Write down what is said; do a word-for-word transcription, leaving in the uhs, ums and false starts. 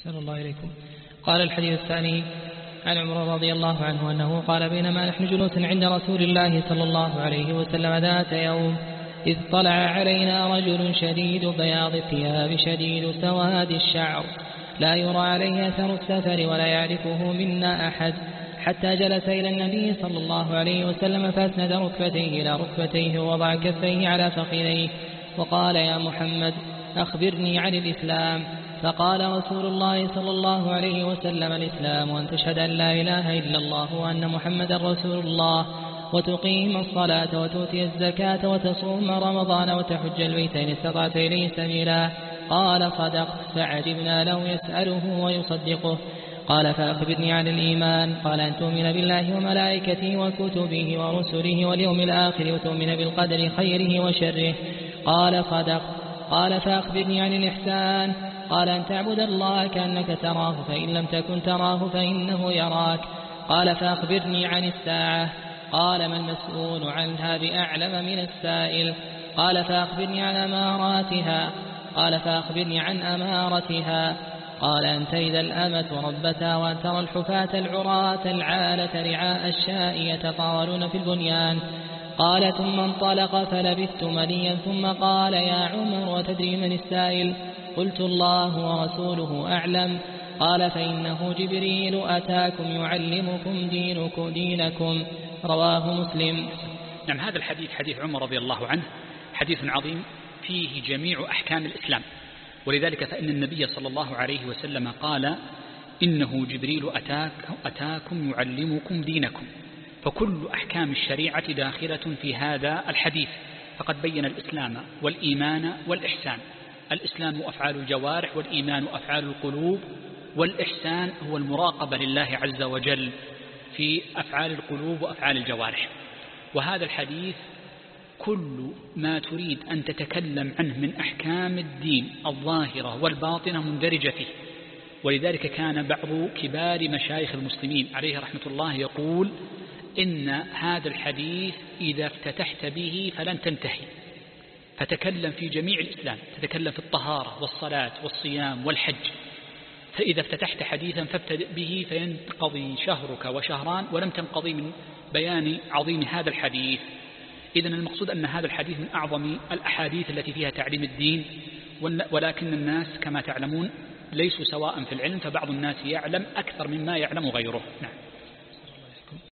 أحسن الله إليكم. قال الحديث الثاني عن عمر رضي الله عنه أنه قال بينما نحن جلوس عند رسول الله صلى الله عليه وسلم ذات يوم إذ طلع علينا رجل شديد بياض الثياب شديد سواد الشعر لا يرى عليه أثر السفر ولا يعرفه منا أحد حتى جلس إلى النبي صلى الله عليه وسلم فأسند ركبتيه إلى ركبتيه ووضع كفيه على فخذيه وقال يا محمد أخبرني عن الإسلام. فقال رسول الله صلى الله عليه وسلم الإسلام أن تشهد أن لا إله إلا الله وأن محمدا رسول الله وتقيم الصلاة وتؤتي الزكاة وتصوم رمضان وتحج البيت إن استطعت إليه سبيلا. قال صدقت. فعجبنا له يسأله ويصدقه. قال فأخبرني عن الإيمان. قال أن تؤمن بالله وملائكته وكتبه ورسله واليوم الآخر وتؤمن بالقدر خيره وشره. قال صدقت. قال فأخبرني عن الإحسان. قال أن تعبد الله كأنك تراه فإن لم تكن تراه فإنه يراك. قال فأخبرني عن الساعة. قال ما المسؤول عنها بأعلم من السائل. قال فأخبرني عن أماراتها. قال فأخبرني عن أمارتها. قال أن تلد الأمة ربتها وأن ترى الحفاة العراة العالة رعاء الشاء يتطاولون في البنيان. قال ثم انطلق فلبثت مليا ثم قال يا عمر وتدري من السائل؟ قلت الله ورسوله أعلم. قال فإنه جبريل أتاكم يعلمكم دينكم, دينكم رواه مسلم. نعم، هذا الحديث حديث عمر رضي الله عنه حديث عظيم فيه جميع أحكام الإسلام، ولذلك فإن النبي صلى الله عليه وسلم قال إنه جبريل أتاك أتاكم يعلمكم دينكم، فكل أحكام الشريعة داخلة في هذا الحديث. فقد بين الإسلام والإيمان والإحسان. الإسلام أفعال الجوارح والإيمان أفعال القلوب، والإحسان هو المراقبة لله عز وجل في أفعال القلوب وأفعال الجوارح. وهذا الحديث كل ما تريد أن تتكلم عنه من أحكام الدين الظاهرة والباطنة مندرجة فيه. ولذلك كان بعض كبار مشايخ المسلمين عليه رحمة الله يقول إن هذا الحديث إذا افتتحت به فلن تنتهي، فتكلم في جميع الإسلام، تتكلم في الطهارة والصلاة والصيام والحج، فإذا افتتحت حديثا فابتدئ به فينقضي شهرك وشهران ولم تنقضي من بيان عظيم هذا الحديث. إذن المقصود أن هذا الحديث من أعظم الأحاديث التي فيها تعليم الدين، ولكن الناس كما تعلمون ليسوا سواء في العلم، فبعض الناس يعلم أكثر مما يعلم غيره. نعم.